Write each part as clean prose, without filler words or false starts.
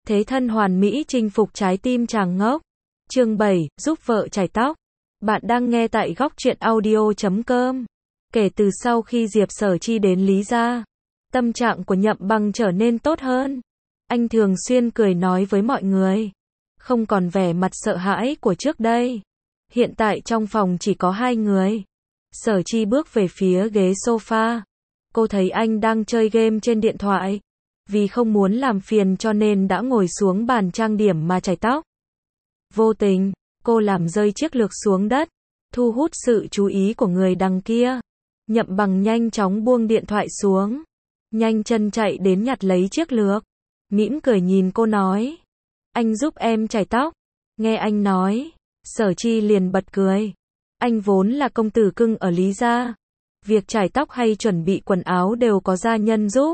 Thế thân hoàn mỹ chinh phục trái tim chàng ngốc. Chương 7, giúp vợ chải tóc. Bạn đang nghe tại góc truyện audio.com. Kể từ sau khi Diệp Sở Chi đến Lý gia, tâm trạng của Nhậm Bằng trở nên tốt hơn. Anh thường xuyên cười nói với mọi người, không còn vẻ mặt sợ hãi của trước đây. Hiện tại trong phòng chỉ có hai người. Sở Chi bước về phía ghế sofa. Cô thấy anh đang chơi game trên điện thoại. Vì không muốn làm phiền cho nên đã ngồi xuống bàn trang điểm mà chải tóc. Vô tình, cô làm rơi chiếc lược xuống đất, thu hút sự chú ý của người đằng kia. Nhậm Bằng nhanh chóng buông điện thoại xuống, nhanh chân chạy đến nhặt lấy chiếc lược, mỉm cười nhìn cô nói, anh giúp em chải tóc. Nghe anh nói, Sở Chi liền bật cười. Anh vốn là công tử cưng ở Lý gia, việc chải tóc hay chuẩn bị quần áo đều có gia nhân giúp.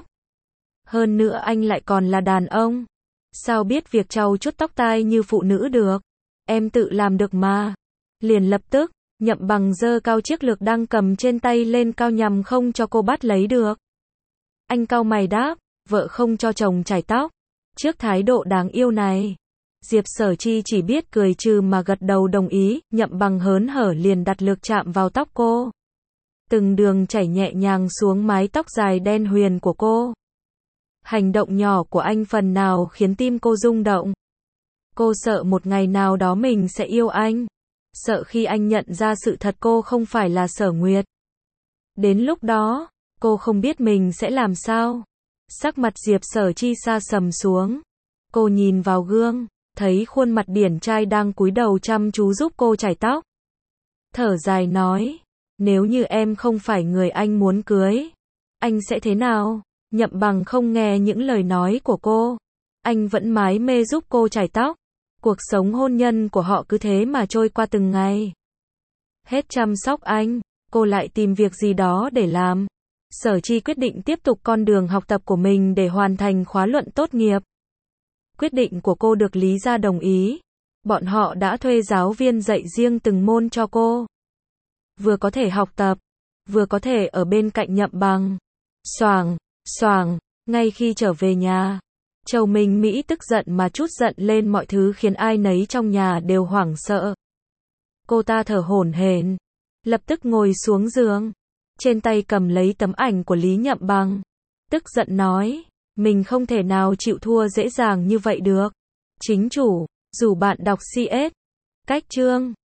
Hơn nữa anh lại còn là đàn ông, sao biết việc trau chuốt tóc tai như phụ nữ được. Em tự làm được mà. Liền lập tức, Nhậm Bằng giơ cao chiếc lược đang cầm trên tay lên cao nhằm không cho cô bắt lấy được. Anh cau mày đáp, vợ không cho chồng chải tóc. Trước thái độ đáng yêu này, Diệp Sở Chi chỉ biết cười trừ mà gật đầu đồng ý. Nhậm Bằng hớn hở liền đặt lược chạm vào tóc cô, từng đường chảy nhẹ nhàng xuống mái tóc dài đen huyền của cô. Hành động nhỏ của anh phần nào khiến tim cô rung động. Cô sợ một ngày nào đó mình sẽ yêu anh, sợ khi anh nhận ra sự thật cô không phải là Sở Nguyệt. Đến lúc đó, cô không biết mình sẽ làm sao. Sắc mặt Diệp Sở Chi sa sầm xuống. Cô nhìn vào gương, thấy khuôn mặt điển trai đang cúi đầu chăm chú giúp cô chải tóc. Thở dài nói, nếu như em không phải người anh muốn cưới, anh sẽ thế nào? Nhậm Bằng không nghe những lời nói của cô. Anh vẫn mải mê giúp cô chải tóc. Cuộc sống hôn nhân của họ cứ thế mà trôi qua từng ngày. Hết chăm sóc anh, cô lại tìm việc gì đó để làm. Sở Chi quyết định tiếp tục con đường học tập của mình để hoàn thành khóa luận tốt nghiệp. Quyết định của cô được Lý gia đồng ý. Bọn họ đã thuê giáo viên dạy riêng từng môn cho cô. Vừa có thể học tập, vừa có thể ở bên cạnh Nhậm Bằng. Xoàng, ngay khi trở về nhà, Châu Minh Mỹ tức giận mà trút giận lên mọi thứ khiến ai nấy trong nhà đều hoảng sợ. Cô ta thở hổn hển, lập tức ngồi xuống giường, trên tay cầm lấy tấm ảnh của Lý Nhậm Bằng, tức giận nói, mình không thể nào chịu thua dễ dàng như vậy được. Chính chủ, rủ bạn đọc CS. Cách chương